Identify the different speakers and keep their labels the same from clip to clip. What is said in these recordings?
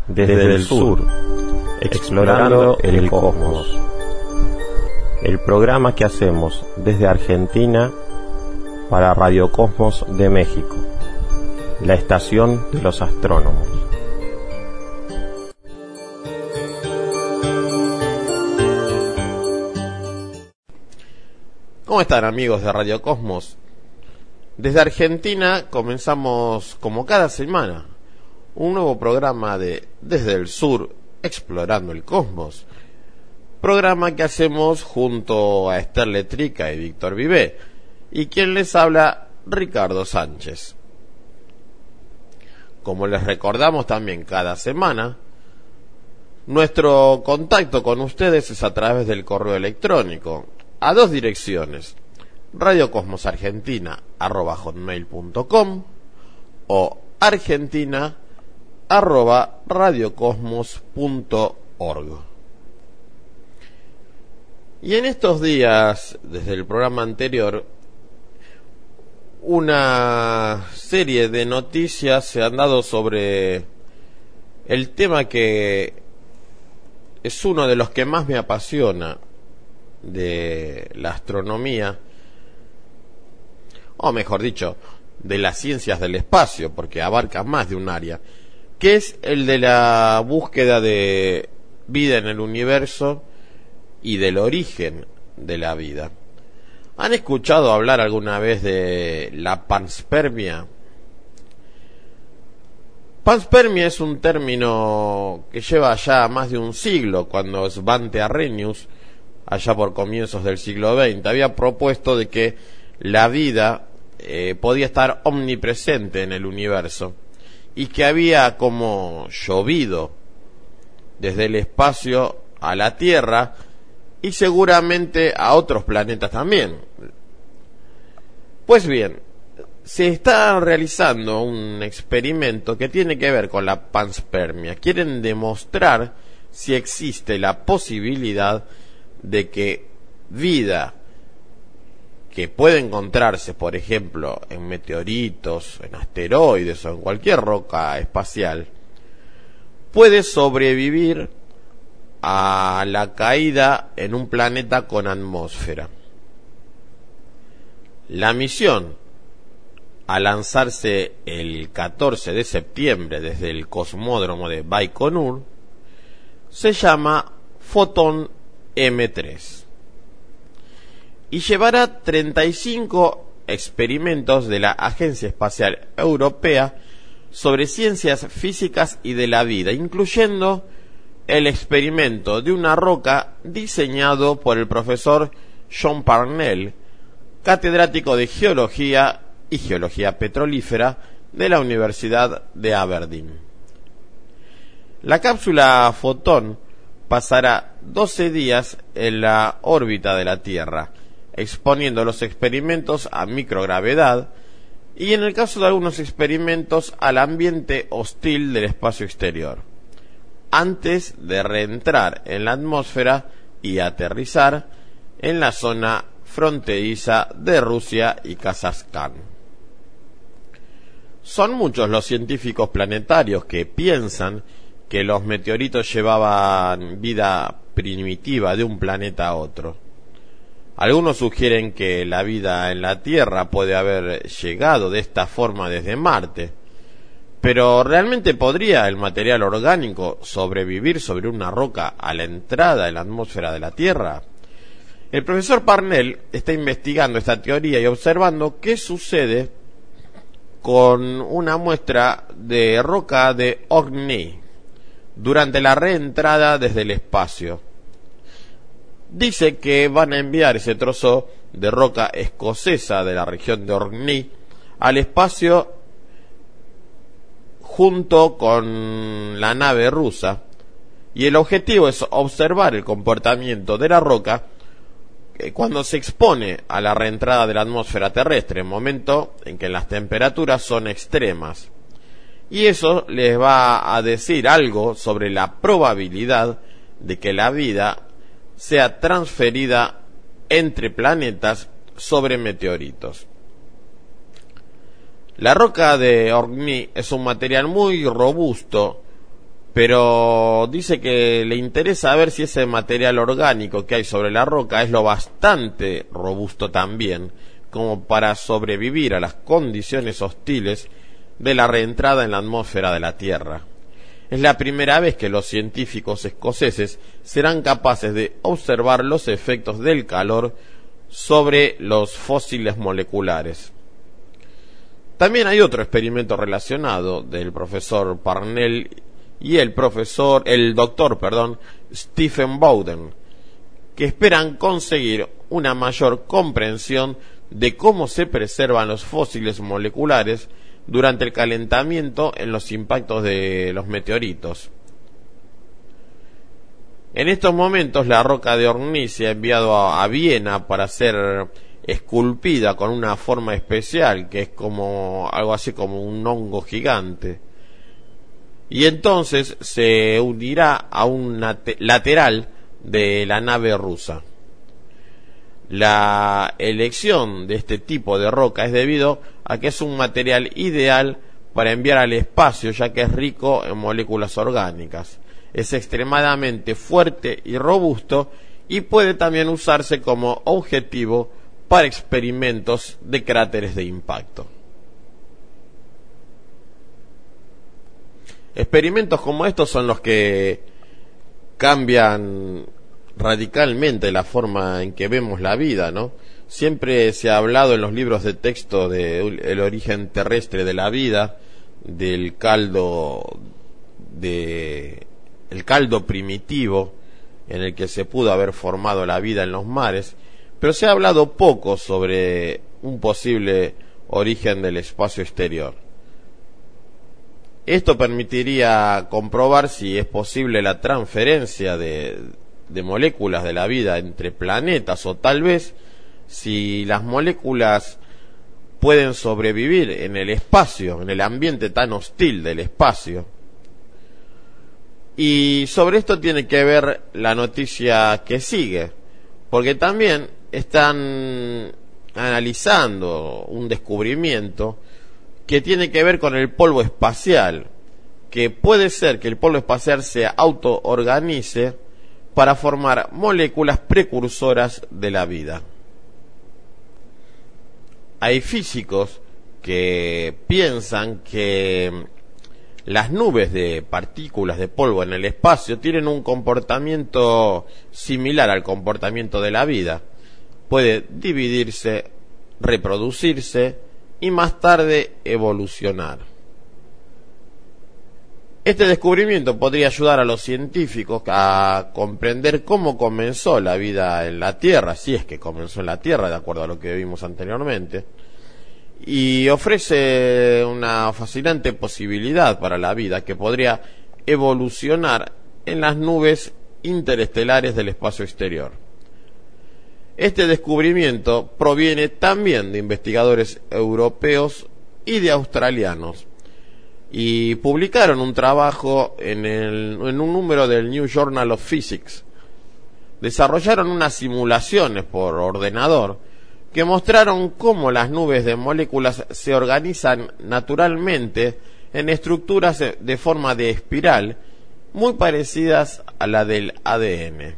Speaker 1: desde el sur, explorando el cosmos. El programa que hacemos desde Argentina para Radio Cosmos de México, la estación de los astrónomos. ¿Cómo están, amigos de Radio Cosmos? Desde Argentina comenzamos, como cada semana, un nuevo programa de Desde el Sur, explorando el cosmos. Programa que hacemos junto a Esther Letrica y Víctor Vivé, y quien les habla, Ricardo Sánchez. Como les recordamos también cada semana, nuestro contacto con ustedes es a través del correo electrónico, a dos direcciones: radiocosmosargentina@hotmail.com o argentina@radiocosmos.org. Y en estos días, desde el programa anterior, una serie de noticias se han dado sobre el tema que es uno de los que más me apasiona de la astronomía, o mejor dicho, de las ciencias del espacio, porque abarca más de un área, que es el de la búsqueda de vida en el universo y del origen de la vida. ¿Han escuchado hablar alguna vez de la panspermia? Panspermia es un término que lleva ya más de un siglo, cuando Svante Arrhenius, allá por comienzos del siglo XX, había propuesto de que la vida podía estar omnipresente en el universo y que había como llovido desde el espacio a la Tierra y seguramente a otros planetas también. Pues bien, se está realizando un experimento que tiene que ver con la panspermia. Quieren demostrar si existe la posibilidad de que vida que puede encontrarse, por ejemplo, en meteoritos, en asteroides o en cualquier roca espacial, puede sobrevivir a la caída en un planeta con atmósfera. La misión, a lanzarse el 14 de septiembre desde el cosmódromo de Baikonur, se llama Photon M3 y llevará 35 experimentos de la Agencia Espacial Europea sobre ciencias físicas y de la vida, incluyendo el experimento de una roca diseñado por el profesor John Parnell, catedrático de Geología y Geología Petrolífera de la Universidad de Aberdeen. La cápsula Photon pasará 12 días en la órbita de la Tierra, exponiendo los experimentos a microgravedad y, en el caso de algunos experimentos, al ambiente hostil del espacio exterior, antes de reentrar en la atmósfera y aterrizar en la zona fronteriza de Rusia y Kazajstán. Son muchos los científicos planetarios que piensan que los meteoritos llevaban vida primitiva de un planeta a otro. Algunos sugieren que la vida en la Tierra puede haber llegado de esta forma desde Marte, pero ¿realmente podría el material orgánico sobrevivir sobre una roca a la entrada en la atmósfera de la Tierra? El profesor Parnell está investigando esta teoría y observando qué sucede con una muestra de roca de Orkney durante la reentrada desde el espacio. Dice que van a enviar ese trozo de roca escocesa de la región de Orkney al espacio junto con la nave rusa, y el objetivo es observar el comportamiento de la roca cuando se expone a la reentrada de la atmósfera terrestre, momento en que las temperaturas son extremas. Y eso les va a decir algo sobre la probabilidad de que la vida sea transferida entre planetas sobre meteoritos. La roca de Orkney es un material muy robusto pero dice que le interesa ver si ese material orgánico que hay sobre la roca es lo bastante robusto también como para sobrevivir a las condiciones hostiles de la reentrada en la atmósfera de la Tierra. Es la primera vez que los científicos escoceses serán capaces de observar los efectos del calor sobre los fósiles moleculares. También hay otro experimento relacionado del profesor Parnell y el doctor Stephen Bowden, que esperan conseguir una mayor comprensión de cómo se preservan los fósiles moleculares durante el calentamiento en los impactos de los meteoritos. En estos momentos la roca de Orkney se ha enviado a Viena para ser esculpida con una forma especial que es como algo así como un hongo gigante, y entonces se unirá a un lateral de la nave rusa. La elección de este tipo de roca es debido a que es un material ideal para enviar al espacio, ya que es rico en moléculas orgánicas. Es extremadamente fuerte y robusto y puede también usarse como objetivo para experimentos de cráteres de impacto. Experimentos como estos son los que cambian radicalmente la forma en que vemos la vida, ¿no? Siempre se ha hablado en los libros de texto del origen terrestre de la vida, del el caldo primitivo en el que se pudo haber formado la vida en los mares, pero se ha hablado poco sobre un posible origen del espacio exterior. Esto permitiría comprobar si es posible la transferencia de moléculas de la vida entre planetas, o tal vez si las moléculas pueden sobrevivir en el espacio, en el ambiente tan hostil del espacio. Y sobre esto tiene que ver la noticia que sigue, porque también están analizando un descubrimiento que tiene que ver con el polvo espacial, que puede ser que el polvo espacial se autoorganice para formar moléculas precursoras de la vida. Hay físicos que piensan que las nubes de partículas de polvo en el espacio tienen un comportamiento similar al comportamiento de la vida. Puede dividirse, reproducirse y más tarde evolucionar. Este descubrimiento podría ayudar a los científicos a comprender cómo comenzó la vida en la Tierra, si es que comenzó en la Tierra, de acuerdo a lo que vimos anteriormente, y ofrece una fascinante posibilidad para la vida que podría evolucionar en las nubes interestelares del espacio exterior. Este descubrimiento proviene también de investigadores europeos y de australianos, y publicaron un trabajo en un número del New Journal of Physics. Desarrollaron unas simulaciones por ordenador que mostraron cómo las nubes de moléculas se organizan naturalmente en estructuras de forma de espiral muy parecidas a la del ADN.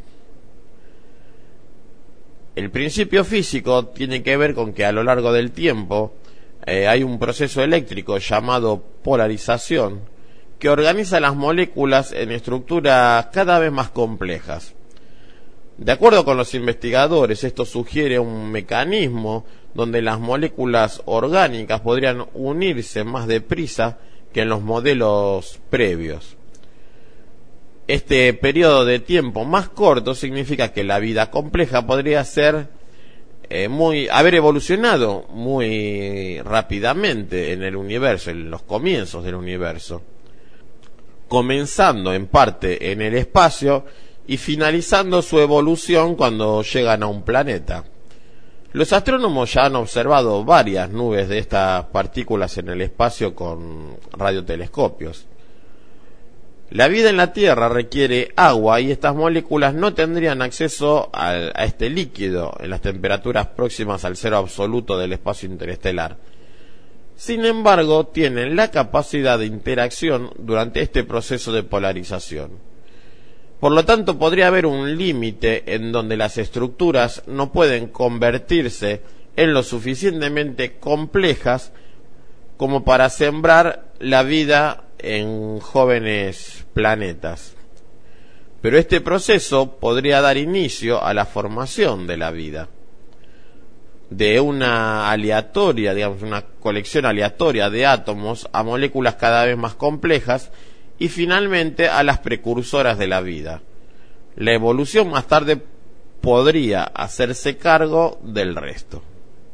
Speaker 1: El principio físico tiene que ver con que a lo largo del tiempo hay un proceso eléctrico llamado polarización que organiza las moléculas en estructuras cada vez más complejas. De acuerdo con los investigadores, esto sugiere un mecanismo donde las moléculas orgánicas podrían unirse más deprisa que en los modelos previos. Este periodo de tiempo más corto significa que la vida compleja podría ser haber evolucionado muy rápidamente en el universo, en los comienzos del universo, comenzando en parte en el espacio y finalizando su evolución cuando llegan a un planeta. Los astrónomos ya han observado varias nubes de estas partículas en el espacio con radiotelescopios. La vida en la Tierra requiere agua y estas moléculas no tendrían acceso a este líquido en las temperaturas próximas al cero absoluto del espacio interestelar. Sin embargo, tienen la capacidad de interacción durante este proceso de polarización. Por lo tanto, podría haber un límite en donde las estructuras no pueden convertirse en lo suficientemente complejas como para sembrar la vida en jóvenes planetas. Pero este proceso podría dar inicio a la formación de la vida, de una aleatoria, digamos, una colección aleatoria de átomos a moléculas cada vez más complejas y finalmente a las precursoras de la vida. La evolución más tarde podría hacerse cargo del resto.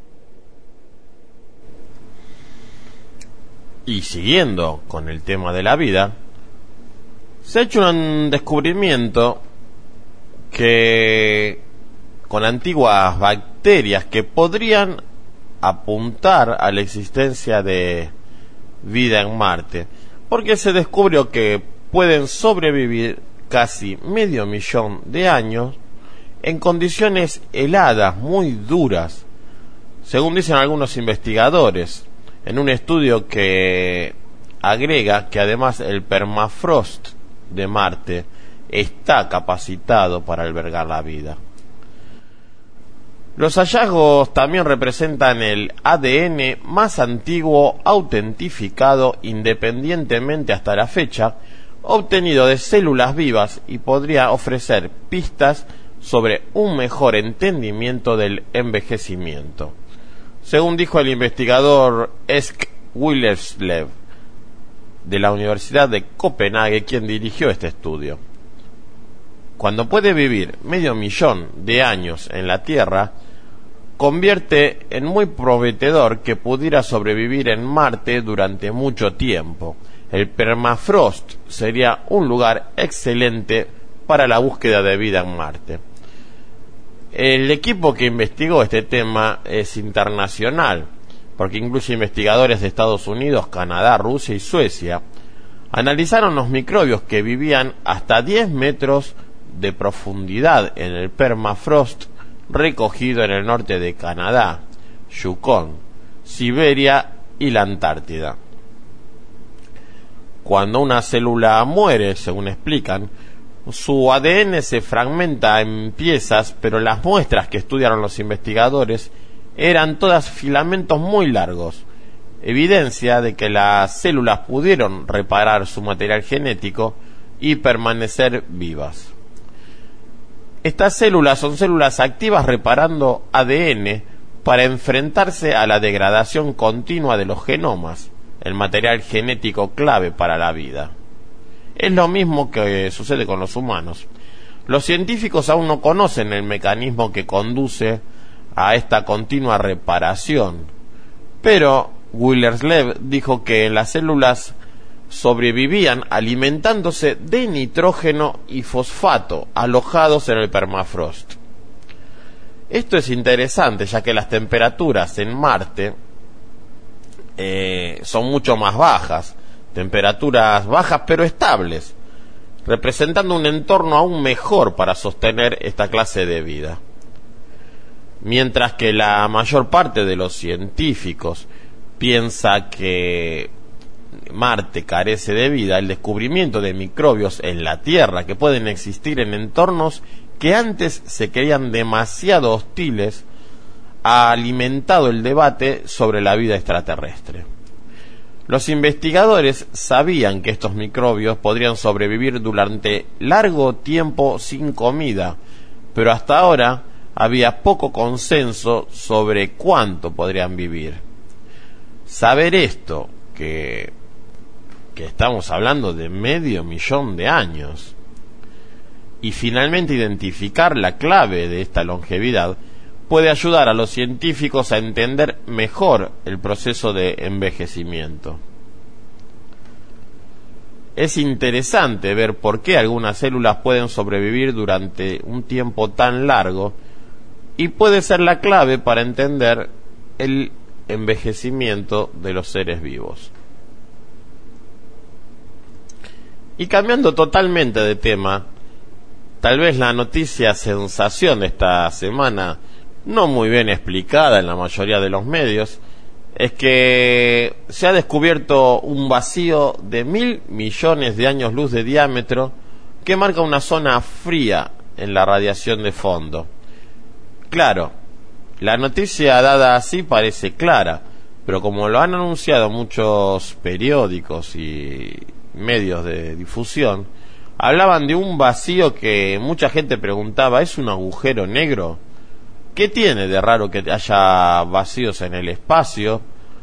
Speaker 1: Y siguiendo con el tema de la vida, se ha hecho un descubrimiento que con antiguas bacterias que podrían apuntar a la existencia de vida en Marte, porque se descubrió que pueden sobrevivir casi 500.000 de años en condiciones heladas, muy duras, según dicen algunos investigadores, en un estudio que agrega que además el permafrost de Marte está capacitado para albergar la vida. Los hallazgos también representan el ADN más antiguo autentificado independientemente hasta la fecha, obtenido de células vivas, y podría ofrecer pistas sobre un mejor entendimiento del envejecimiento, según dijo el investigador Esk Willerslev de la Universidad de Copenhague, quien dirigió este estudio. Cuando puede vivir 500.000 de años en la Tierra, convierte en muy prometedor que pudiera sobrevivir en Marte durante mucho tiempo. El permafrost sería un lugar excelente para la búsqueda de vida en Marte. El equipo que investigó este tema es internacional, porque incluye investigadores de Estados Unidos, Canadá, Rusia y Suecia. Analizaron los microbios que vivían hasta 10 metros de profundidad en el permafrost recogido en el norte de Canadá, Yukon, Siberia y la Antártida. Cuando una célula muere, según explican, su ADN se fragmenta en piezas, pero las muestras que estudiaron los investigadores eran todas filamentos muy largos, evidencia de que las células pudieron reparar su material genético y permanecer vivas. Estas células son células activas reparando ADN para enfrentarse a la degradación continua de los genomas, el material genético clave para la vida. Es lo mismo que sucede con los humanos. Los científicos aún no conocen el mecanismo que conduce a esta continua reparación, pero Willerslev dijo que las células sobrevivían alimentándose de nitrógeno y fosfato alojados en el permafrost. Esto es interesante, ya que las temperaturas en Marte son mucho más bajas, temperaturas bajas pero estables, representando un entorno aún mejor para sostener esta clase de vida. Mientras que la mayor parte de los científicos piensa que Marte carece de vida, el descubrimiento de microbios en la Tierra que pueden existir en entornos que antes se creían demasiado hostiles ha alimentado el debate sobre la vida extraterrestre. Los investigadores sabían que estos microbios podrían sobrevivir durante largo tiempo sin comida, pero hasta ahora había poco consenso sobre cuánto podrían vivir. Saber esto, que estamos hablando de 500.000 de años, y finalmente identificar la clave de esta longevidad, puede ayudar a los científicos a entender mejor el proceso de envejecimiento. Es interesante ver por qué algunas células pueden sobrevivir durante un tiempo tan largo, y puede ser la clave para entender el envejecimiento de los seres vivos. Y cambiando totalmente de tema, tal vez la noticia sensación de esta semana, no muy bien explicada en la mayoría de los medios, es que se ha descubierto un vacío de 1.000 millones de años luz de diámetro que marca una zona fría en la radiación de fondo. Claro, la noticia dada así parece clara, pero como lo han anunciado muchos periódicos y medios de difusión, hablaban de un vacío que mucha gente preguntaba, ¿es un agujero negro? ¿Qué tiene de raro que haya vacíos en el espacio?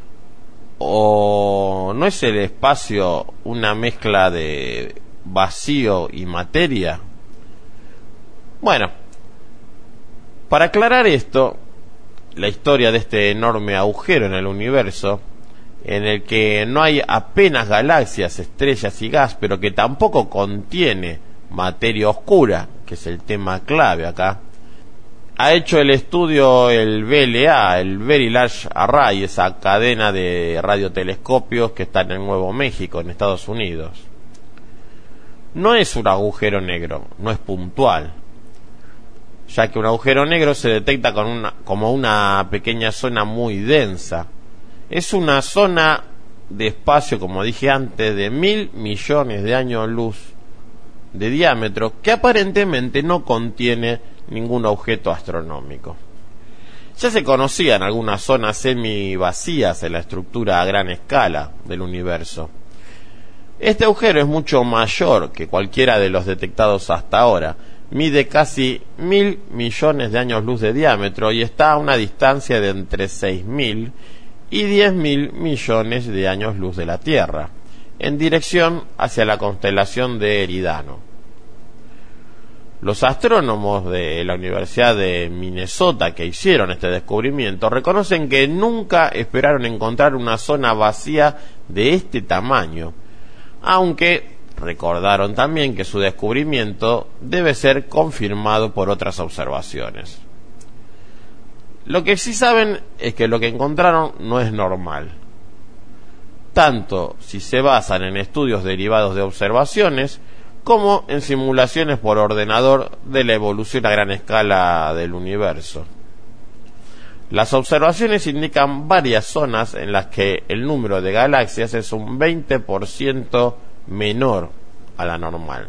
Speaker 1: ¿O no es el espacio una mezcla de vacío y materia? Bueno, para aclarar esto, la historia de este enorme agujero en el universo, en el que no hay apenas galaxias, estrellas y gas, pero que tampoco contiene materia oscura, que es el tema clave acá, ha hecho el estudio el VLA, el Very Large Array, esa cadena de radiotelescopios que está en el Nuevo México, en Estados Unidos. No es un agujero negro, no es puntual, ya que un agujero negro se detecta como una pequeña zona muy densa. Es una zona de espacio, como dije antes, de 1.000 millones de años luz de diámetro, que aparentemente no contiene ningún objeto astronómico. Ya se conocían algunas zonas semivacías en la estructura a gran escala del universo. Este agujero es mucho mayor que cualquiera de los detectados hasta ahora. Mide casi 1.000 millones de años luz de diámetro y está a una distancia de entre 6.000 y 10.000 millones de años luz de la Tierra, en dirección hacia la constelación de Eridano. Los astrónomos de la Universidad de Minnesota que hicieron este descubrimiento reconocen que nunca esperaron encontrar una zona vacía de este tamaño, aunque recordaron también que su descubrimiento debe ser confirmado por otras observaciones. Lo que sí saben es que lo que encontraron no es normal, tanto si se basan en estudios derivados de observaciones como en simulaciones por ordenador de la evolución a gran escala del universo. Las observaciones indican varias zonas en las que el número de galaxias es un 20% menor a la normal.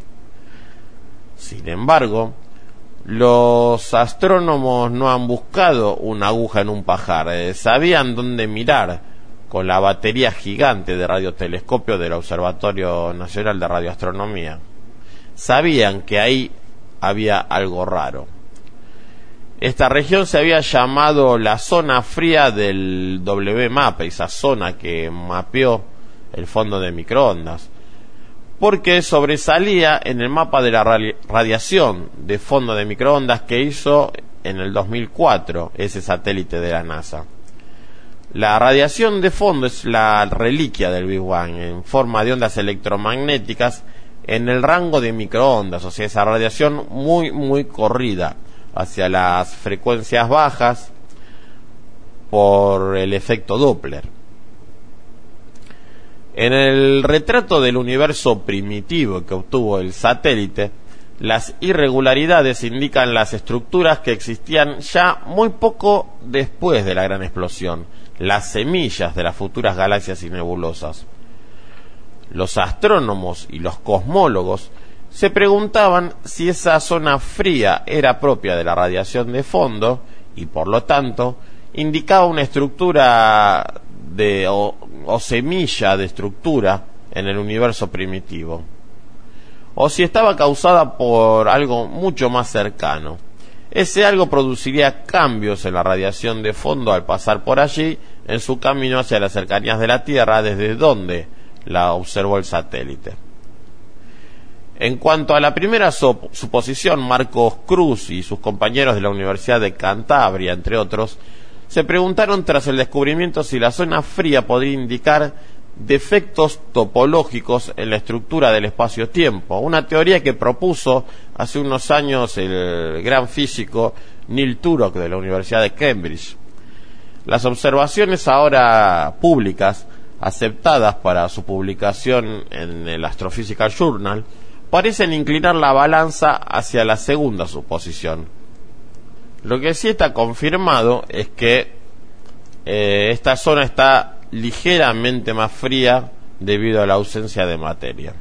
Speaker 1: Sin embargo, los astrónomos no han buscado una aguja en un pajar, sabían dónde mirar con la batería gigante de radiotelescopio del Observatorio Nacional de Radioastronomía. Sabían que ahí había algo raro. Esta región se había llamado la zona fría del WMAP, esa zona que mapeó el fondo de microondas, porque sobresalía en el mapa de la radiación de fondo de microondas que hizo en el 2004 ese satélite de la NASA. La radiación de fondo es la reliquia del Big Bang en forma de ondas electromagnéticas en el rango de microondas, o sea, esa radiación muy corrida hacia las frecuencias bajas por el efecto Doppler. En el retrato del universo primitivo que obtuvo el satélite, las irregularidades indican las estructuras que existían ya muy poco después de la gran explosión, las semillas de las futuras galaxias y nebulosas. Los astrónomos y los cosmólogos se preguntaban si esa zona fría era propia de la radiación de fondo y por lo tanto indicaba una estructura o semilla de estructura en el universo primitivo, o si estaba causada por algo mucho más cercano. Ese algo produciría cambios en la radiación de fondo al pasar por allí en su camino hacia las cercanías de la Tierra, desde donde la observó el satélite. En cuanto a la primera suposición, Marcos Cruz y sus compañeros de la Universidad de Cantabria, entre otros, se preguntaron tras el descubrimiento si la zona fría podría indicar defectos topológicos en la estructura del espacio-tiempo, una teoría que propuso hace unos años el gran físico Neil Turok de la Universidad de Cambridge. Las observaciones ahora públicas, aceptadas para su publicación en el Astrophysical Journal, parecen inclinar la balanza hacia la segunda suposición. Lo que sí está confirmado es que esta zona está ligeramente más fría debido a la ausencia de materia.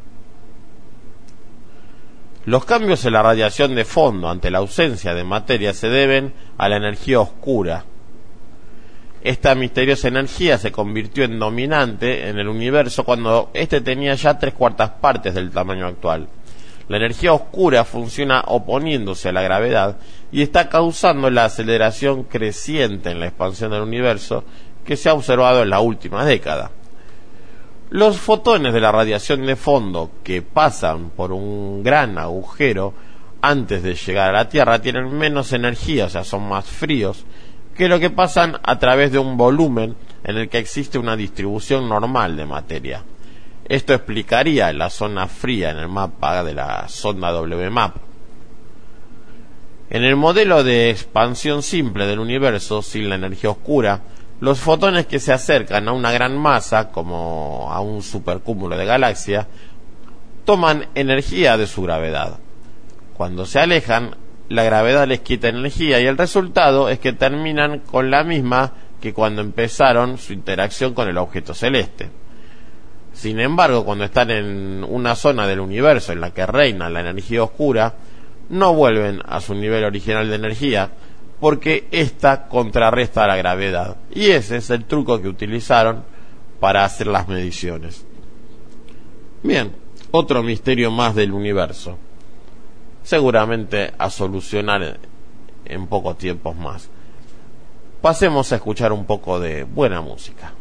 Speaker 1: Los cambios en la radiación de fondo ante la ausencia de materia se deben a la energía oscura. Esta misteriosa energía se convirtió en dominante en el universo cuando éste tenía ya 3/4 partes del tamaño actual. La energía oscura funciona oponiéndose a la gravedad y está causando la aceleración creciente en la expansión del universo que se ha observado en la última década. Los fotones de la radiación de fondo que pasan por un gran agujero antes de llegar a la Tierra tienen menos energía, o sea, son más fríos, que lo que pasan a través de un volumen en el que existe una distribución normal de materia. Esto explicaría la zona fría en el mapa de la sonda WMAP. En el modelo de expansión simple del universo sin la energía oscura, los fotones que se acercan a una gran masa, como a un supercúmulo de galaxias, toman energía de su gravedad. Cuando se alejan, la gravedad les quita energía y el resultado es que terminan con la misma que cuando empezaron su interacción con el objeto celeste. Sin embargo, cuando están en una zona del universo en la que reina la energía oscura, no vuelven a su nivel original de energía, porque ésta contrarresta la gravedad. Y ese es el truco que utilizaron para hacer las mediciones. Bien, otro misterio más del universo. Seguramente a solucionar en pocos tiempos más. Pasemos a escuchar un poco de buena música.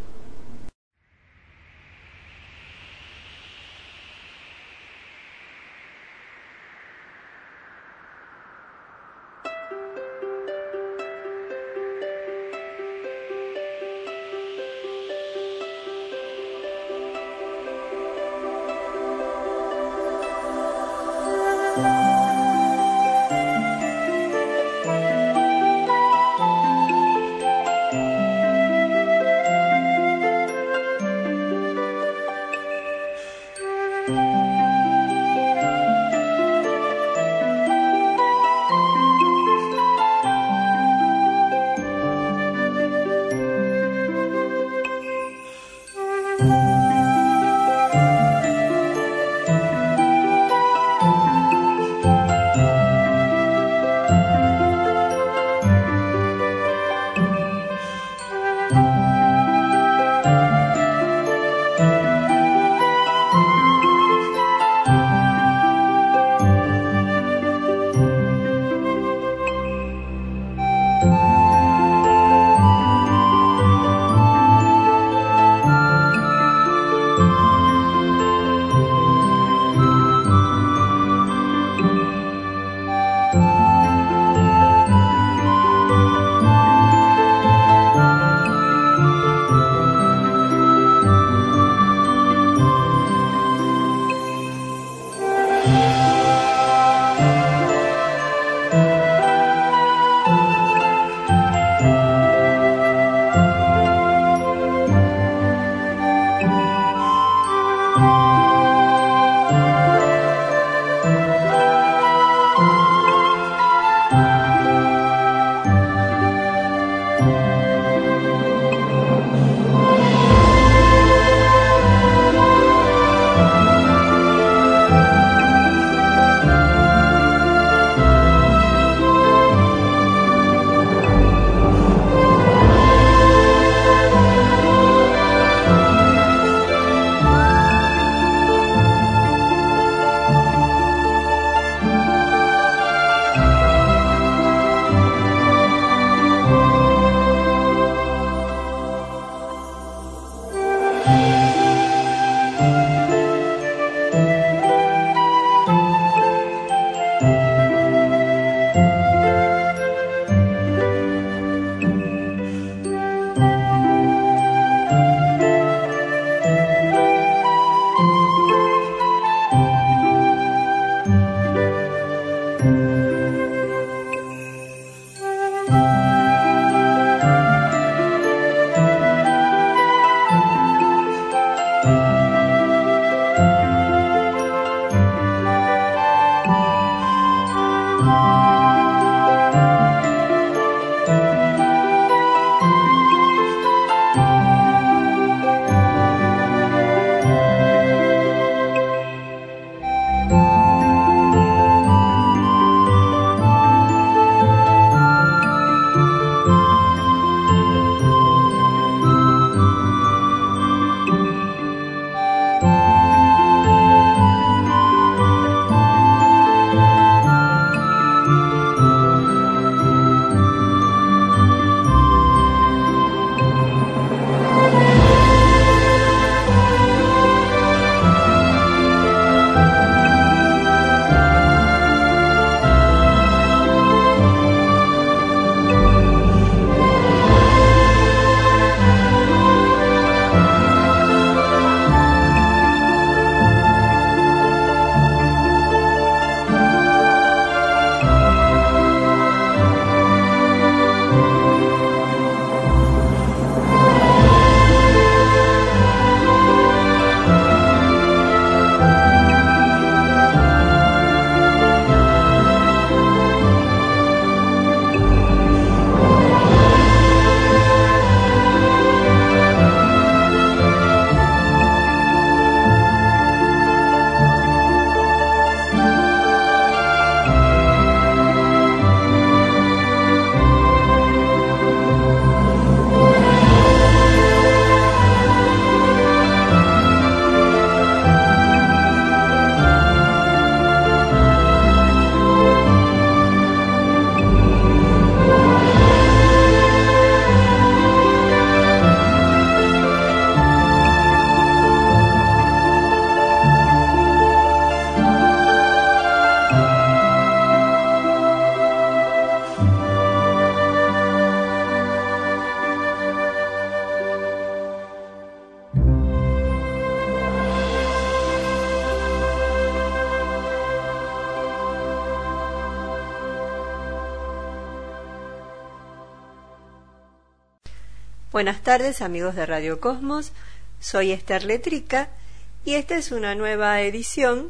Speaker 2: Buenas tardes, amigos de Radio Cosmos. Soy Esther Letrica y esta es una nueva edición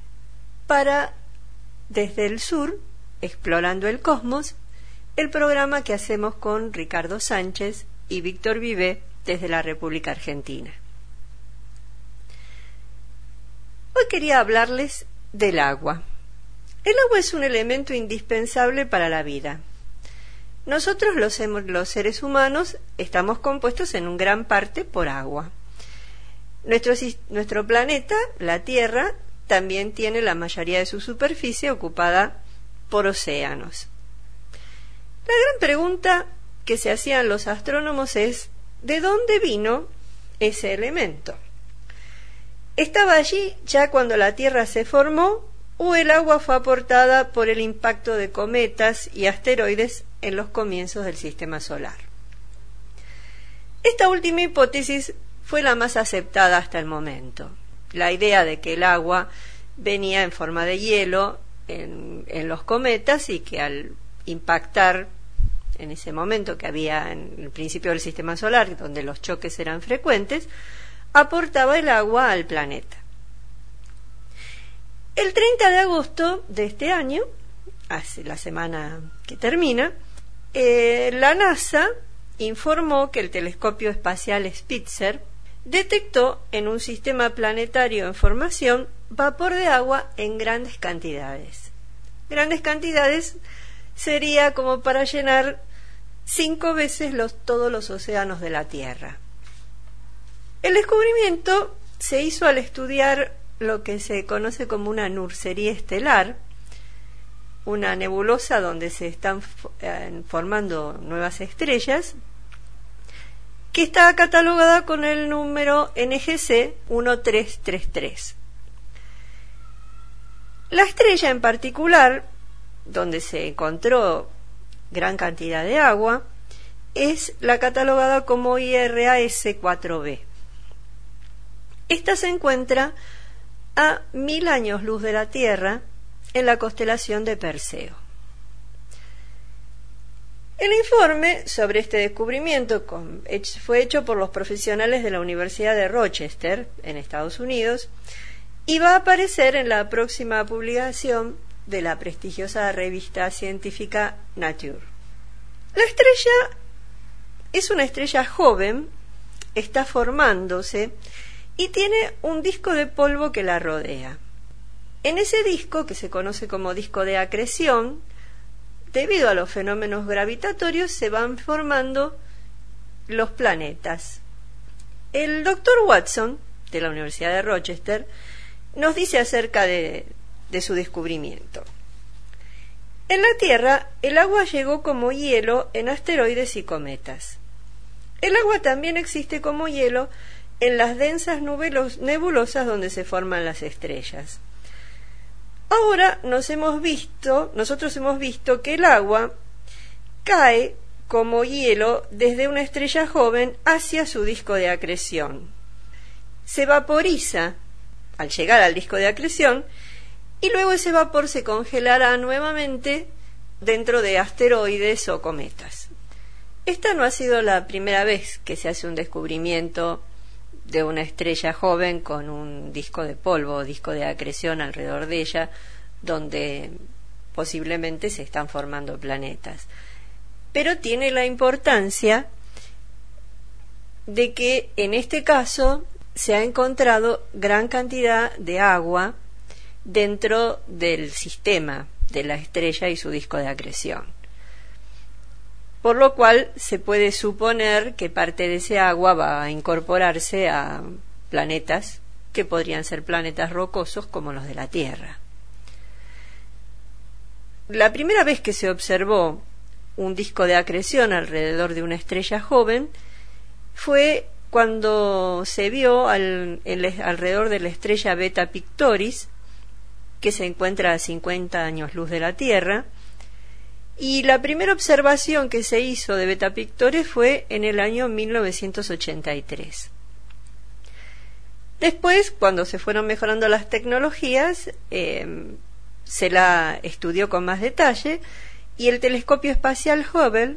Speaker 2: para Desde el Sur, Explorando el Cosmos, el programa que hacemos con Ricardo Sánchez y Víctor Vivé desde la República Argentina. Hoy quería hablarles del agua. El agua es un elemento indispensable para la vida. Nosotros, los seres humanos, estamos compuestos en gran parte por agua. Nuestro planeta, la Tierra, también tiene la mayoría de su superficie ocupada por océanos. La gran pregunta que se hacían los astrónomos es: ¿de dónde vino ese elemento? ¿Estaba allí ya cuando la Tierra se formó o el agua fue aportada por el impacto de cometas y asteroides en los comienzos del sistema solar? Esta última hipótesis fue la más aceptada hasta el momento. La idea de que el agua venía en forma de hielo en los cometas y que al impactar en ese momento que había en el principio del sistema solar, donde los choques eran frecuentes, aportaba el agua al planeta. El 30 de agosto de este año, hace la semana que termina, la NASA informó que el telescopio espacial Spitzer detectó en un sistema planetario en formación vapor de agua en grandes cantidades. Grandes cantidades sería como para llenar 5 veces todos los océanos de la Tierra. El descubrimiento se hizo al estudiar lo que se conoce como una nursería estelar, una nebulosa donde se están formando nuevas estrellas, que está catalogada con el número NGC 1333. La estrella en particular, donde se encontró gran cantidad de agua, es la catalogada como IRAS 4b. Esta se encuentra a 1000 años luz de la Tierra, en la constelación de Perseo. El informe sobre este descubrimiento fue hecho por los profesionales de la Universidad de Rochester, en Estados Unidos, y va a aparecer en la próxima publicación de la prestigiosa revista científica Nature. La estrella es una estrella joven, está formándose y tiene un disco de polvo que la rodea. En ese disco, que se conoce como disco de acreción, debido a los fenómenos gravitatorios se van formando los planetas. El doctor Watson, de la Universidad de Rochester, nos dice acerca de su descubrimiento. En la Tierra, el agua llegó como hielo en asteroides y cometas. El agua también existe como hielo en las densas nebulosas donde se forman las estrellas. Ahora nosotros hemos visto que el agua cae como hielo desde una estrella joven hacia su disco de acreción. Se vaporiza al llegar al disco de acreción y luego ese vapor se congelará nuevamente dentro de asteroides o cometas. Esta no ha sido la primera vez que se hace un descubrimiento de una estrella joven con un disco de polvo o disco de acreción alrededor de ella, donde posiblemente se están formando planetas. Pero tiene la importancia de que en este caso se ha encontrado gran cantidad de agua dentro del sistema de la estrella y su disco de acreción. Por lo cual se puede suponer que parte de ese agua va a incorporarse a planetas que podrían ser planetas rocosos como los de la Tierra. La primera vez que se observó un disco de acreción alrededor de una estrella joven fue cuando se vio alrededor de la estrella Beta Pictoris, que se encuentra a 50 años luz de la Tierra, y la primera observación que se hizo de Beta Pictoris fue en el año 1983. Después, cuando se fueron mejorando las tecnologías, se la estudió con más detalle y el telescopio espacial Hubble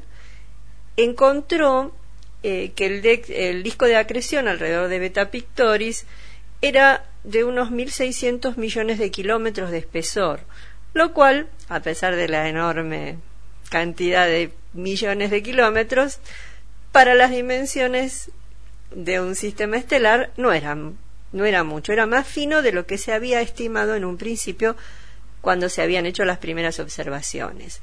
Speaker 2: encontró que el disco de acreción alrededor de Beta Pictoris era de unos 1.600 millones de kilómetros de espesor, lo cual, a pesar de la enorme cantidad de millones de kilómetros, para las dimensiones de un sistema estelar no era mucho, era más fino de lo que se había estimado en un principio cuando se habían hecho las primeras observaciones.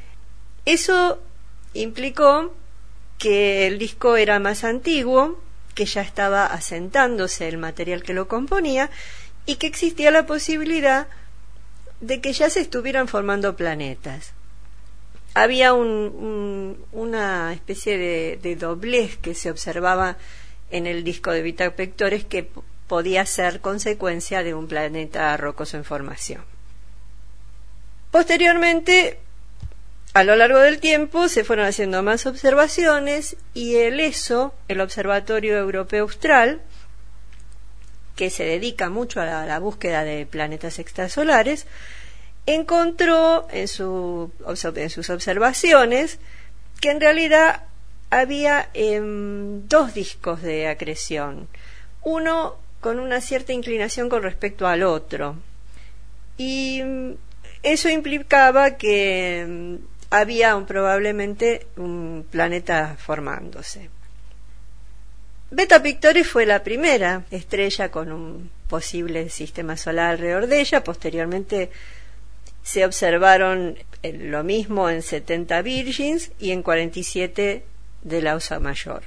Speaker 2: Eso implicó que el disco era más antiguo, que ya estaba asentándose el material que lo componía y que existía la posibilidad de que ya se estuvieran formando planetas. Había una especie de doblez que se observaba en el disco de Beta Pictoris que podía ser consecuencia de un planeta rocoso en formación. Posteriormente, a lo largo del tiempo, se fueron haciendo más observaciones y el ESO, el Observatorio Europeo Austral, que se dedica mucho a la búsqueda de planetas extrasolares, encontró en sus observaciones que en realidad había dos discos de acreción, uno con una cierta inclinación con respecto al otro, y eso implicaba que había probablemente un planeta formándose. Beta Pictoris fue la primera estrella con un posible sistema solar alrededor de ella. Posteriormente se observaron lo mismo en 70 Virgins y en 47 de la Ursa Mayor.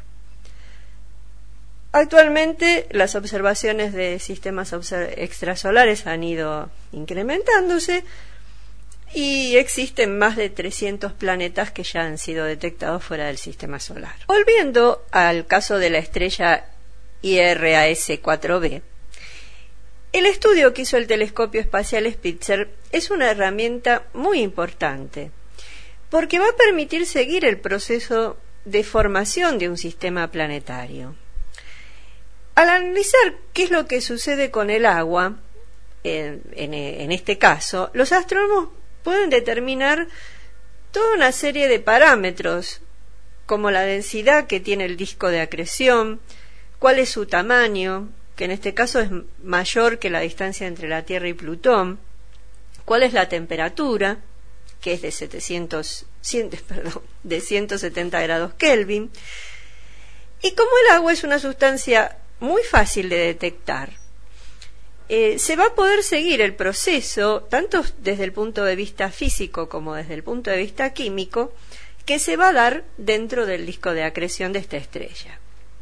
Speaker 2: Actualmente las observaciones de sistemas extrasolares han ido incrementándose y existen más de 300 planetas que ya han sido detectados fuera del sistema solar. Volviendo al caso de la estrella IRAS-4b, el estudio que hizo el telescopio espacial Spitzer es una herramienta muy importante porque va a permitir seguir el proceso de formación de un sistema planetario. Al analizar qué es lo que sucede con el agua, en este caso, los astrónomos pueden determinar toda una serie de parámetros, como la densidad que tiene el disco de acreción, cuál es su tamaño, que en este caso es mayor que la distancia entre la Tierra y Plutón, cuál es la temperatura, que es de 170 grados Kelvin, y como el agua es una sustancia muy fácil de detectar, se va a poder seguir el proceso, tanto desde el punto de vista físico como desde el punto de vista químico, que se va a dar dentro del disco de acreción de esta estrella.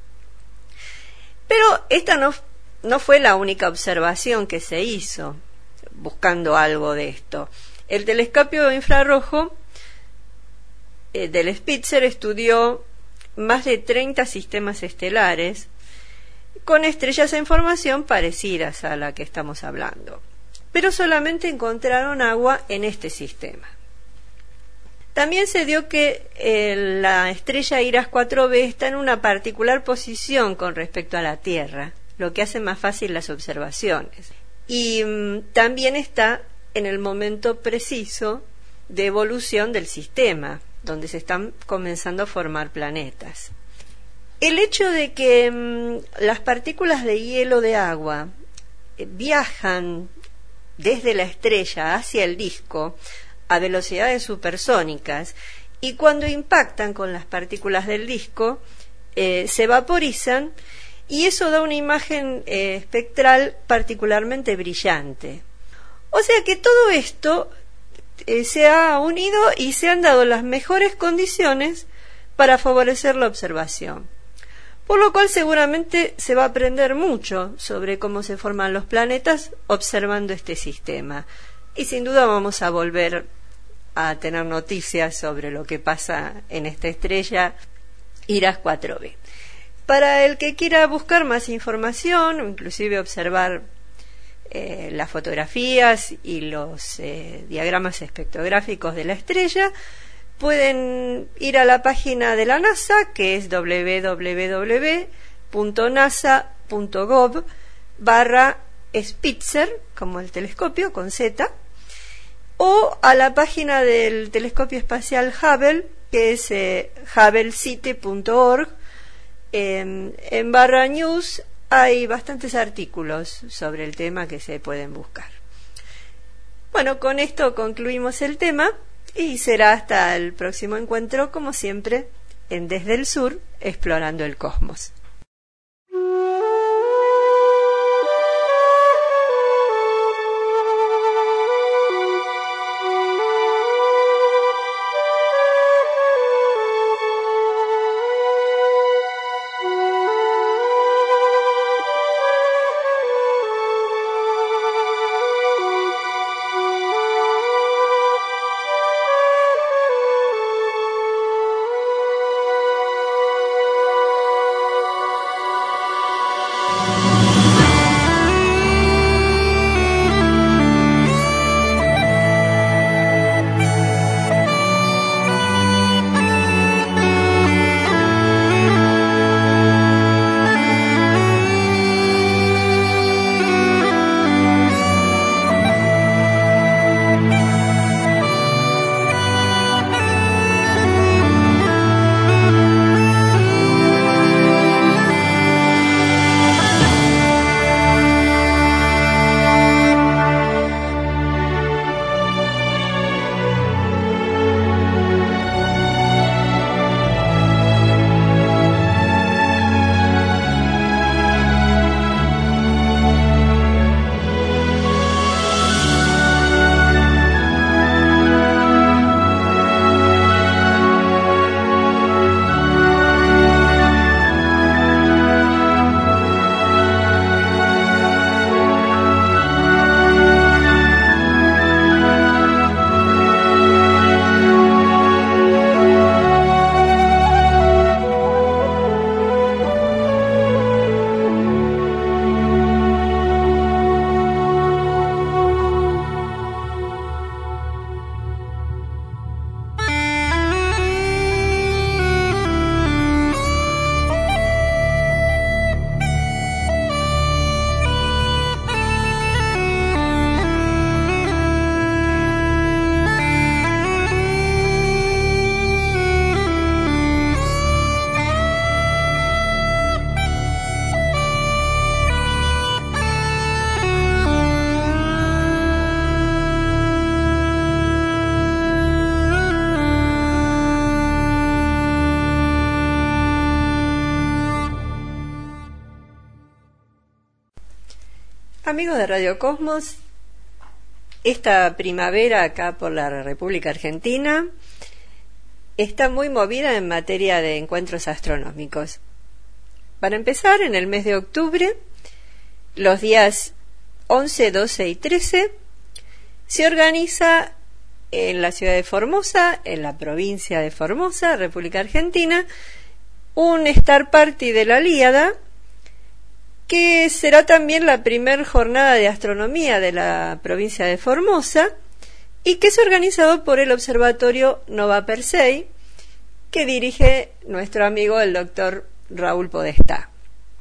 Speaker 2: Pero esta no fue la única observación que se hizo buscando algo de esto. El telescopio infrarrojo del Spitzer estudió más de 30 sistemas estelares con estrellas en formación parecidas a la que estamos hablando, pero solamente encontraron agua en este sistema. También se dio que la estrella IRAS 4b está en una particular posición con respecto a la Tierra, lo que hace más fácil las observaciones. Y también está en el momento preciso de evolución del sistema, donde se están comenzando a formar planetas. El hecho de que las partículas de hielo de agua viajan desde la estrella hacia el disco a velocidades supersónicas y cuando impactan con las partículas del disco se vaporizan y eso da una imagen espectral particularmente brillante. O sea que todo esto se ha unido y se han dado las mejores condiciones para favorecer la observación. Por lo cual seguramente se va a aprender mucho sobre cómo se forman los planetas observando este sistema. Y sin duda vamos a volver a tener noticias sobre lo que pasa en esta estrella IRAS 4b. Para el que quiera buscar más información o inclusive observar las fotografías y los diagramas espectrográficos de la estrella, pueden ir a la página de la NASA, que es www.nasa.gov/Spitzer, como el telescopio, con Z, o a la página del telescopio espacial Hubble, que es hubblesite.org. En /news hay bastantes artículos sobre el tema que se pueden buscar. Bueno, con esto concluimos el tema. Y será hasta el próximo encuentro, como siempre, en Desde el Sur, explorando el cosmos. Amigos de Radio Cosmos, esta primavera acá por la República Argentina está muy movida en materia de encuentros astronómicos. Para empezar, en el mes de octubre, los días 11, 12 y 13, se organiza en la ciudad de Formosa, en la provincia de Formosa, República Argentina, un Star Party de la Líada, que será también la primer jornada de astronomía de la provincia de Formosa y que es organizado por el Observatorio Nova Persei, que dirige nuestro amigo el doctor Raúl Podestá.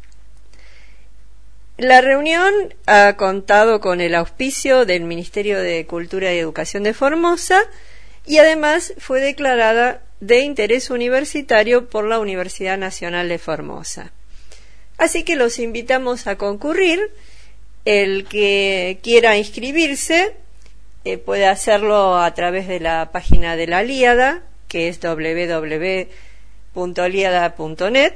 Speaker 2: La reunión ha contado con el auspicio del Ministerio de Cultura y Educación de Formosa y además fue declarada de interés universitario por la Universidad Nacional de Formosa. Así que los invitamos a concurrir. El que quiera inscribirse puede hacerlo a través de la página de la Líada, que es www.liada.net.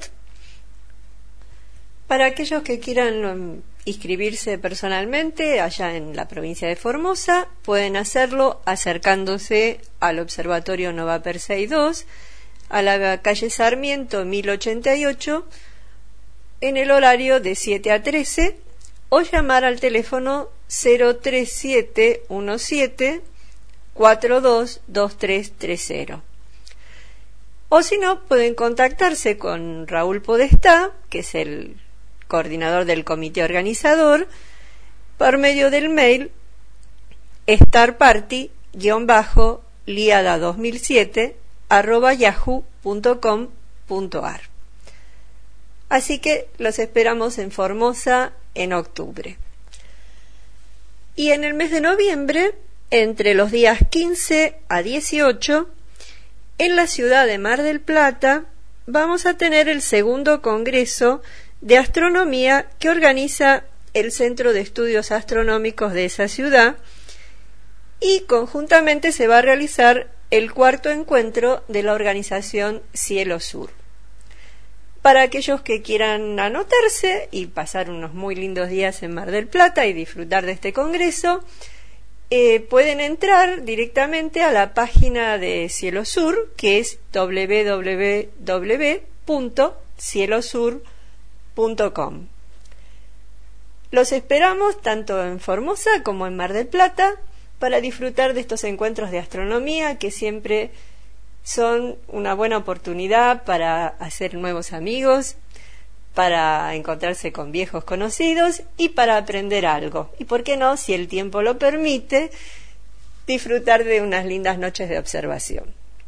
Speaker 2: Para aquellos que quieran inscribirse personalmente allá en la provincia de Formosa, pueden hacerlo acercándose al Observatorio Nova Persei 2, a la calle Sarmiento 1088, en el horario de 7 a 13, o llamar al teléfono 03717 422330. O si no, pueden contactarse con Raúl Podestá, que es el coordinador del comité organizador, por medio del mail starparty-liada2007@yahoo.com.ar. Así que los esperamos en Formosa en octubre. Y en el mes de noviembre, entre los días 15 a 18, en la ciudad de Mar del Plata, vamos a tener el segundo Congreso de Astronomía que organiza el Centro de Estudios Astronómicos de esa ciudad, y conjuntamente se va a realizar el cuarto encuentro de la organización Cielo Sur. Para aquellos que quieran anotarse y pasar unos muy lindos días en Mar del Plata y disfrutar de este congreso, pueden entrar directamente a la página de Cielo Sur, que es www.cielosur.com. Los esperamos tanto en Formosa como en Mar del Plata para disfrutar de estos encuentros de astronomía que siempre son una buena oportunidad para hacer nuevos amigos, para encontrarse con viejos conocidos y para aprender algo. Y por qué no, si el tiempo lo permite, disfrutar de unas lindas noches de observación.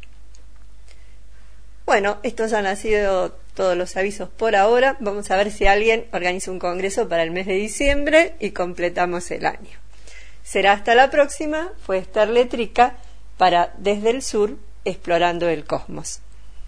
Speaker 2: Bueno, estos han sido todos los avisos por ahora. Vamos a ver si alguien organiza un congreso para el mes de diciembre y completamos el año. Será hasta la próxima. Fue Esther Letrica para Desde el Sur, explorando el cosmos.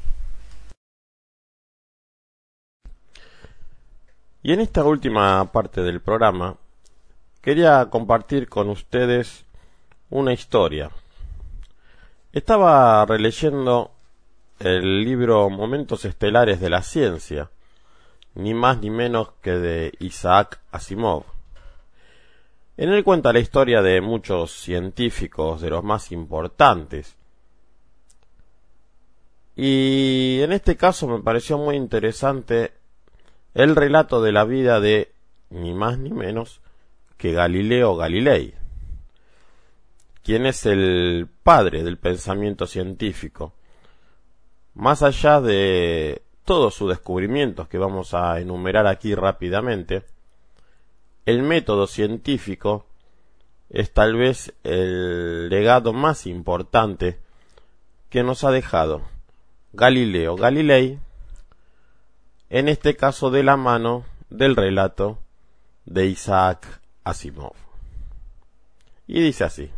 Speaker 1: Y en esta última parte del programa quería compartir con ustedes una historia. Estaba releyendo el libro Momentos Estelares de la Ciencia, ni más ni menos que de Isaac Asimov. En él cuenta la historia de muchos científicos, de los más importantes. Y en este caso me pareció muy interesante el relato de la vida de ni más ni menos que Galileo Galilei, quien es el padre del pensamiento científico. Más allá de todos sus descubrimientos que vamos a enumerar aquí rápidamente, el método científico es tal vez el legado más importante que nos ha dejado Galileo Galilei, en este caso de la mano del relato de Isaac Asimov. Y dice así: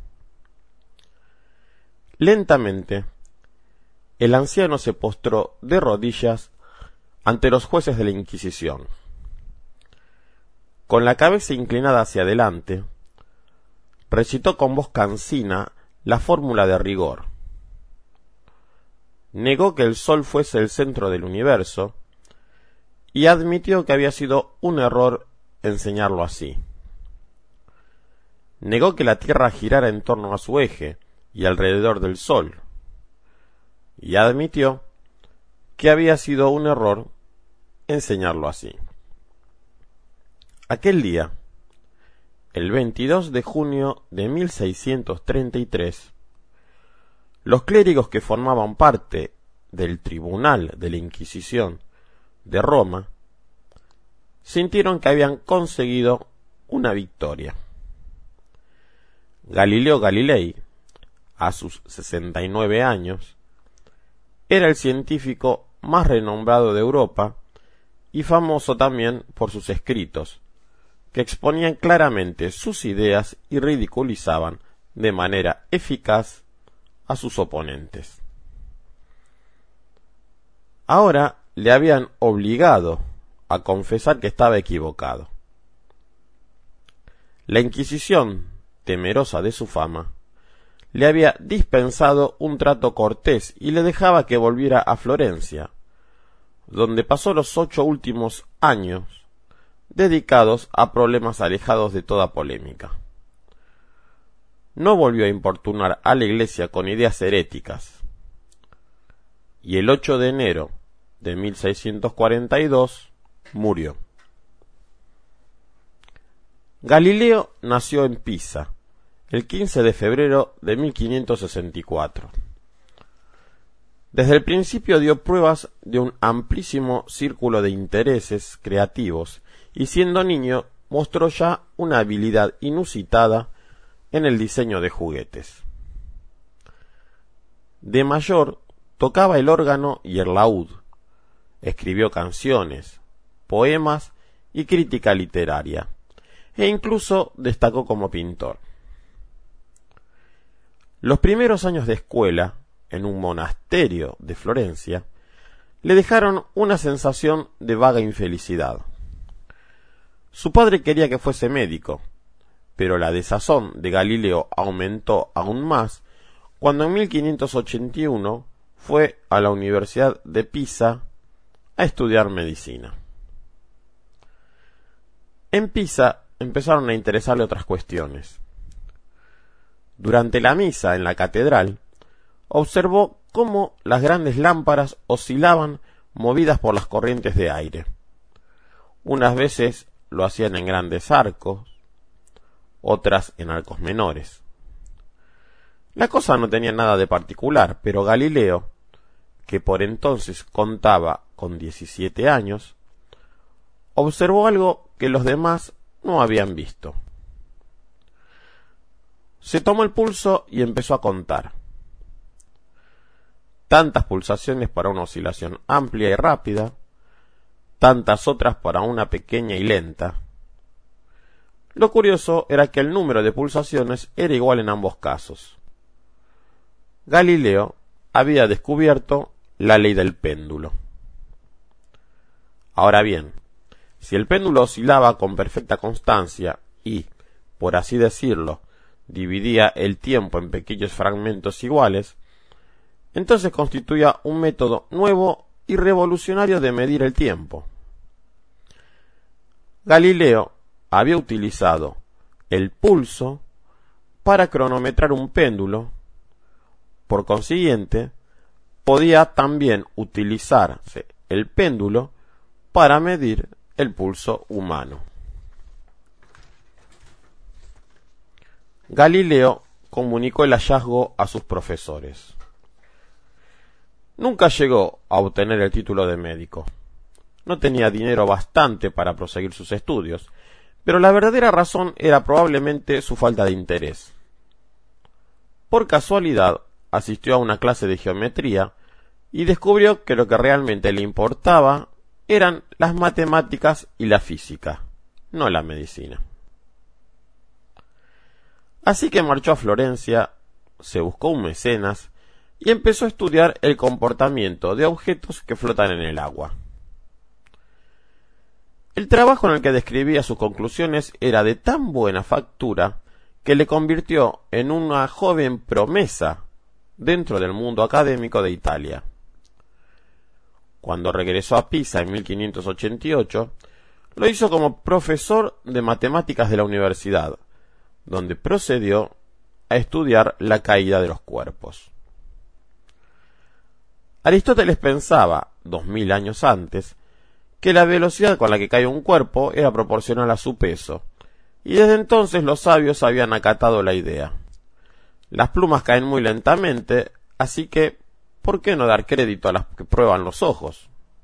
Speaker 1: lentamente, el anciano se postró de rodillas ante los jueces de la Inquisición. Con la cabeza inclinada hacia adelante, recitó con voz cansina la fórmula de rigor. Negó que el Sol fuese el centro del universo y admitió que había sido un error enseñarlo así. Negó que la Tierra girara en torno a su eje y alrededor del Sol, y admitió que había sido un error enseñarlo así. Aquel día, el 22 de junio de 1633, los clérigos que formaban parte del Tribunal de la Inquisición de Roma sintieron que habían conseguido una victoria. Galileo Galilei, a sus 69 años, era el científico más renombrado de Europa y famoso también por sus escritos, que exponían claramente sus ideas y ridiculizaban de manera eficaz a sus oponentes. Ahora le habían obligado a confesar que estaba equivocado. La Inquisición, temerosa de su fama, le había dispensado un trato cortés y le dejaba que volviera a Florencia, donde pasó los 8 últimos años dedicados a problemas alejados de toda polémica. No volvió a importunar a la Iglesia con ideas heréticas, y el 8 de enero de 1642 murió. Galileo nació en Pisa el 15 de febrero de 1564. Desde el principio dio pruebas de un amplísimo círculo de intereses creativos y siendo niño mostró ya una habilidad inusitada en el diseño de juguetes. De mayor tocaba el órgano y el laúd, escribió canciones, poemas y crítica literaria, e incluso destacó como pintor. Los primeros años de escuela, en un monasterio de Florencia, le dejaron una sensación de vaga infelicidad. Su padre quería que fuese médico, pero la desazón de Galileo aumentó aún más cuando en 1581 fue a la Universidad de Pisa a estudiar medicina. En Pisa empezaron a interesarle otras cuestiones. Durante la misa en la catedral, observó cómo las grandes lámparas oscilaban movidas por las corrientes de aire. Unas veces lo hacían en grandes arcos, otras en arcos menores. La cosa no tenía nada de particular, pero Galileo, que por entonces contaba con 17 años, observó algo que los demás no habían visto. Se tomó el pulso y empezó a contar. Tantas pulsaciones para una oscilación amplia y rápida, tantas otras para una pequeña y lenta. Lo curioso era que el número de pulsaciones era igual en ambos casos. Galileo había descubierto la ley del péndulo. Ahora bien, si el péndulo oscilaba con perfecta constancia y, por así decirlo, dividía el tiempo en pequeños fragmentos iguales, entonces constituía un método nuevo y revolucionario de medir el tiempo. Galileo había utilizado el pulso para cronometrar un péndulo, por consiguiente, podía también utilizarse el péndulo para medir el pulso humano. Galileo comunicó el hallazgo a sus profesores. Nunca llegó a obtener el título de médico. No tenía dinero bastante para proseguir sus estudios, pero la verdadera razón era probablemente su falta de interés. Por casualidad, asistió a una clase de geometría y descubrió que lo que realmente le importaba eran las matemáticas y la física, no la medicina. Así que marchó a Florencia, se buscó un mecenas y empezó a estudiar el comportamiento de objetos que flotan en el agua. El trabajo en el que describía sus conclusiones era de tan buena factura que le convirtió en una joven promesa dentro del mundo académico de Italia. Cuando regresó a Pisa en 1588, lo hizo como profesor de matemáticas de la universidad, donde procedió a estudiar la caída de los cuerpos. Aristóteles pensaba, 2000 años antes, que la velocidad con la que cae un cuerpo era proporcional a su peso, y desde entonces los sabios habían acatado la idea. Las plumas caen muy lentamente, así que, ¿por qué no dar crédito a las que prueban los ojos?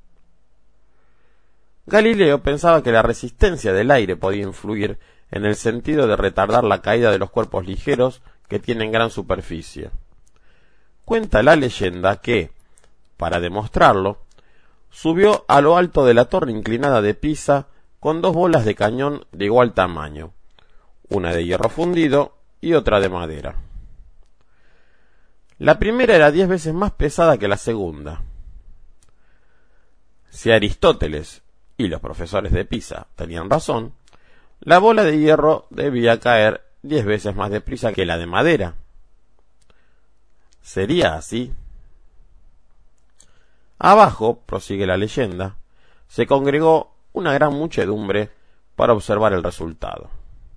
Speaker 1: Galileo pensaba que la resistencia del aire podía influir en el sentido de retardar la caída de los cuerpos ligeros que tienen gran superficie. Cuenta la leyenda que, para demostrarlo, subió a lo alto de la torre inclinada de Pisa con 2 bolas de cañón de igual tamaño, una de hierro fundido y otra de madera. La primera era 10 veces más pesada que la segunda. Si Aristóteles y los profesores de Pisa tenían razón, la bola de hierro debía caer 10 veces más deprisa que la de madera. ¿Sería así? Abajo, prosigue la leyenda, se congregó una gran muchedumbre para observar el resultado.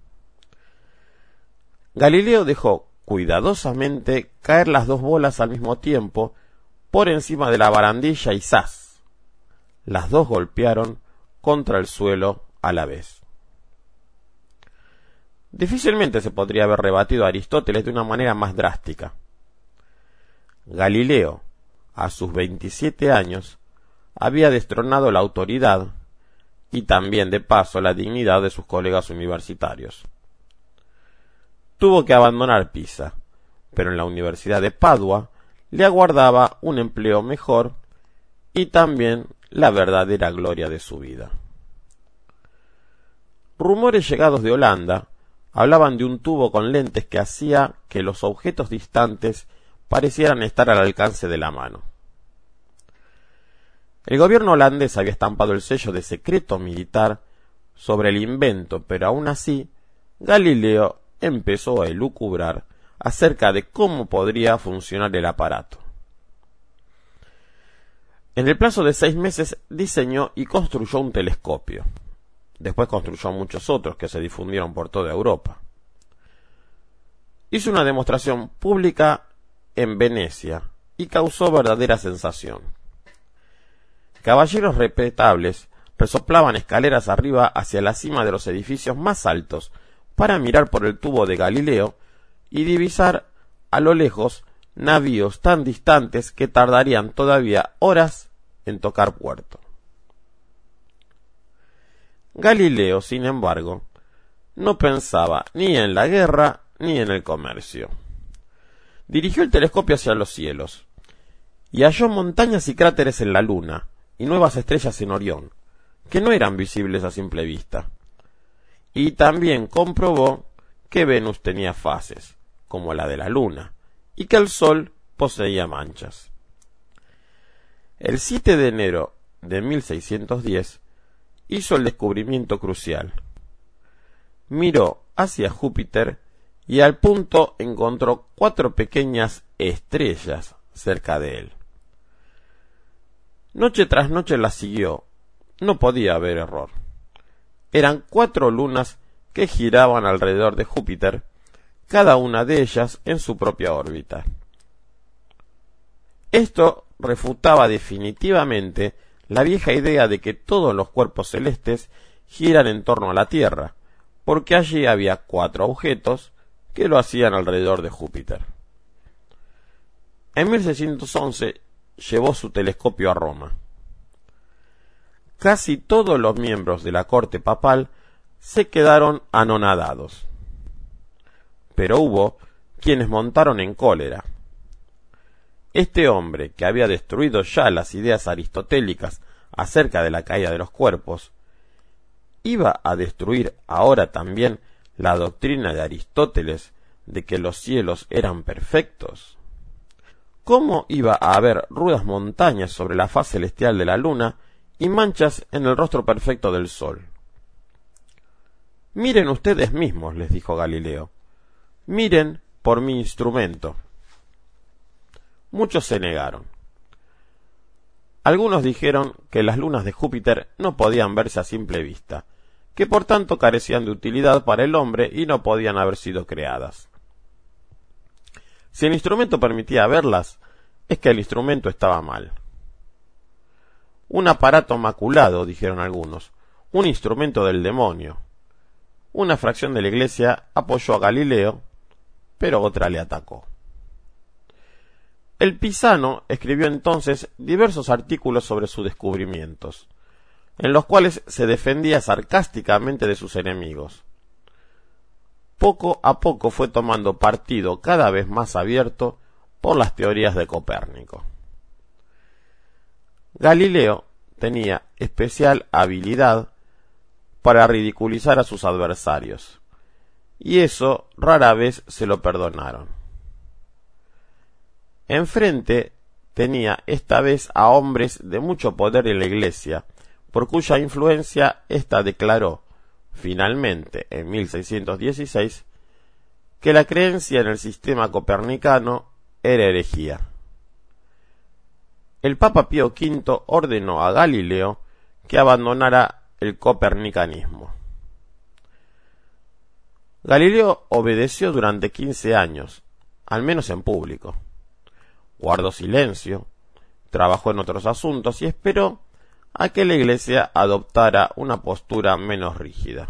Speaker 1: Galileo dejó cuidadosamente caer las 2 bolas al mismo tiempo por encima de la barandilla y ¡zas! Las 2 golpearon contra el suelo a la vez. Difícilmente se podría haber rebatido a Aristóteles de una manera más drástica. Galileo, a sus 27 años, había destronado la autoridad y también de paso la dignidad de sus colegas universitarios. Tuvo que abandonar Pisa, pero en la Universidad de Padua le aguardaba un empleo mejor y también la verdadera gloria de su vida. Rumores llegados de Holanda hablaban de un tubo con lentes que hacía que los objetos distantes parecieran estar al alcance de la mano. El gobierno holandés había estampado el sello de secreto militar sobre el invento, pero aún así Galileo empezó a elucubrar acerca de cómo podría funcionar el aparato. En el plazo de 6 meses diseñó y construyó un telescopio. Después construyó muchos otros que se difundieron por toda Europa. Hizo una demostración pública en Venecia y causó verdadera sensación. Caballeros respetables resoplaban escaleras arriba hacia la cima de los edificios más altos para mirar por el tubo de Galileo y divisar a lo lejos navíos tan distantes que tardarían todavía horas en tocar puerto. Galileo, sin embargo, no pensaba ni en la guerra ni en el comercio. Dirigió el telescopio hacia los cielos y halló montañas y cráteres en la Luna y nuevas estrellas en Orión, que no eran visibles a simple vista. Y también comprobó que Venus tenía fases, como la de la Luna, y que el Sol poseía manchas. El 7 de enero de 1610 hizo el descubrimiento crucial. Miró hacia Júpiter y al punto encontró 4 pequeñas estrellas cerca de él. Noche tras noche las siguió. No podía haber error. Eran 4 lunas que giraban alrededor de Júpiter, cada una de ellas en su propia órbita. Esto refutaba definitivamente la vieja idea de que todos los cuerpos celestes giran en torno a la Tierra, porque allí había 4 objetos que lo hacían alrededor de Júpiter. En 1611 llevó su telescopio a Roma. Casi todos los miembros de la corte papal se quedaron anonadados, pero hubo quienes montaron en cólera. Este hombre, que había destruido ya las ideas aristotélicas acerca de la caída de los cuerpos, ¿iba a destruir ahora también la doctrina de Aristóteles de que los cielos eran perfectos? ¿Cómo iba a haber rudas montañas sobre la faz celestial de la luna y manchas en el rostro perfecto del sol? Miren ustedes mismos, les dijo Galileo. Miren por mi instrumento. Muchos se negaron. Algunos dijeron que las lunas de Júpiter no podían verse a simple vista, que por tanto carecían de utilidad para el hombre y no podían haber sido creadas. Si el instrumento permitía verlas, es que el instrumento estaba mal. Un aparato maculado, dijeron algunos, un instrumento del demonio. Una fracción de la Iglesia apoyó a Galileo, pero otra le atacó. El Pisano escribió entonces diversos artículos sobre sus descubrimientos, en los cuales se defendía sarcásticamente de sus enemigos. Poco a poco fue tomando partido cada vez más abierto por las teorías de Copérnico. Galileo tenía especial habilidad para ridiculizar a sus adversarios, y eso rara vez se lo perdonaron. Enfrente tenía esta vez a hombres de mucho poder en la Iglesia, por cuya influencia ésta declaró, finalmente, en 1616, que la creencia en el sistema copernicano era herejía. El Papa Pío V ordenó a Galileo que abandonara el copernicanismo. Galileo obedeció durante 15 años, al menos en público. Guardó silencio, trabajó en otros asuntos y esperó a que la Iglesia adoptara una postura menos rígida.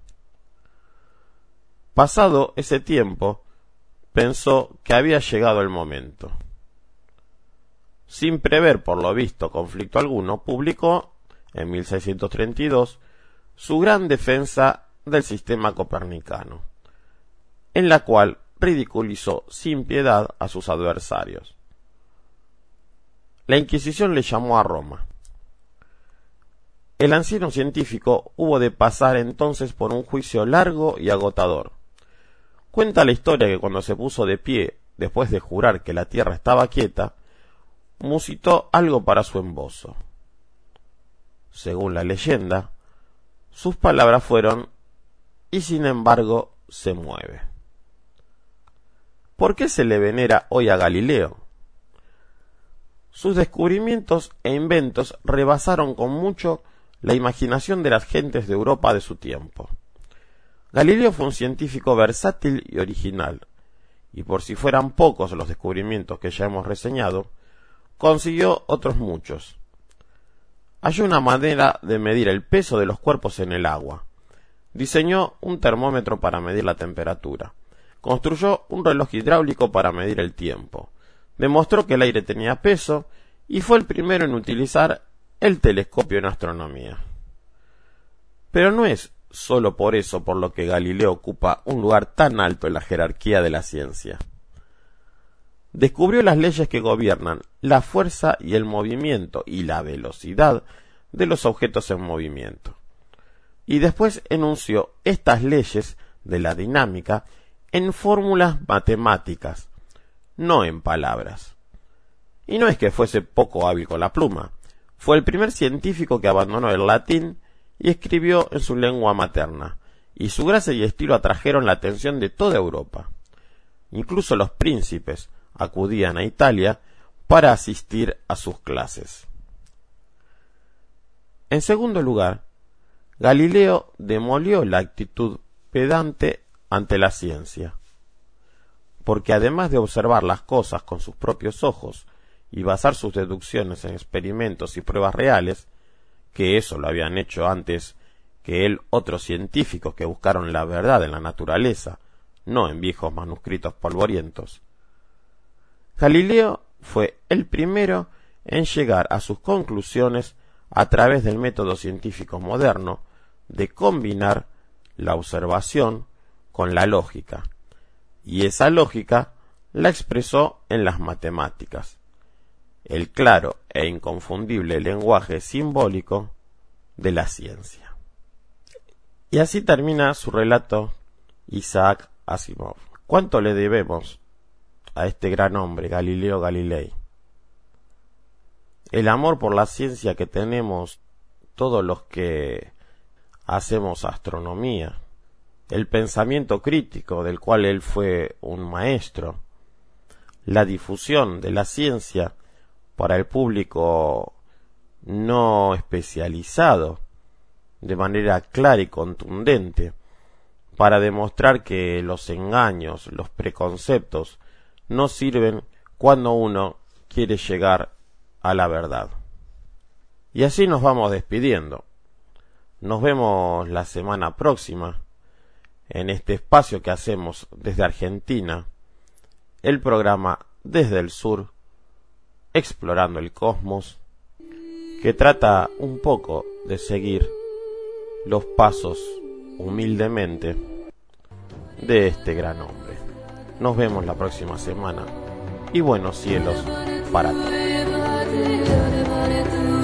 Speaker 1: Pasado ese tiempo, pensó que había llegado el momento. Sin prever por lo visto conflicto alguno, publicó, en 1632, su gran defensa del sistema copernicano, en la cual ridiculizó sin piedad a sus adversarios. La Inquisición le llamó a Roma. El anciano científico hubo de pasar entonces por un juicio largo y agotador. Cuenta la historia que cuando se puso de pie, después de jurar que la tierra estaba quieta, musitó algo para su embozo. Según la leyenda, sus palabras fueron: y sin embargo se mueve. ¿Por qué se le venera hoy a Galileo? Sus descubrimientos e inventos rebasaron con mucho la imaginación de las gentes de Europa de su tiempo. Galileo fue un científico versátil y original, y por si fueran pocos los descubrimientos que ya hemos reseñado, consiguió otros muchos. Halló una manera de medir el peso de los cuerpos en el agua. Diseñó un termómetro para medir la temperatura. Construyó un reloj hidráulico para medir el tiempo. Demostró que el aire tenía peso y fue el primero en utilizar el telescopio en astronomía. Pero no es solo por eso por lo que Galileo ocupa un lugar tan alto en la jerarquía de la ciencia. Descubrió las leyes que gobiernan la fuerza y el movimiento y la velocidad de los objetos en movimiento. Y después enunció estas leyes de la dinámica en fórmulas matemáticas, no en palabras. Y no es que fuese poco hábil con la pluma. Fue el primer científico que abandonó el latín y escribió en su lengua materna, y su gracia y estilo atrajeron la atención de toda Europa. Incluso los príncipes acudían a Italia para asistir a sus clases. En segundo lugar, Galileo demolió la actitud pedante ante la ciencia, porque además de observar las cosas con sus propios ojos y basar sus deducciones en experimentos y pruebas reales, que eso lo habían hecho antes que él otros científicos que buscaron la verdad en la naturaleza, no en viejos manuscritos polvorientos, Galileo fue el primero en llegar a sus conclusiones a través del método científico moderno de combinar la observación con la lógica, y esa lógica la expresó en las matemáticas, el claro e inconfundible lenguaje simbólico de la ciencia. Y así termina su relato Isaac Asimov. ¿Cuánto le debemos a este gran hombre, Galileo Galilei? El amor por la ciencia que tenemos todos los que hacemos astronomía, el pensamiento crítico del cual él fue un maestro, la difusión de la ciencia para el público no especializado, de manera clara y contundente para demostrar que los engaños, los preconceptos, no sirven cuando uno quiere llegar a la verdad. Y así nos vamos despidiendo. Nos vemos la semana próxima en este espacio que hacemos desde Argentina, el programa Desde el Sur, explorando el cosmos, que trata un poco de seguir los pasos humildemente de este gran hombre. Nos vemos la próxima semana y buenos cielos para todos.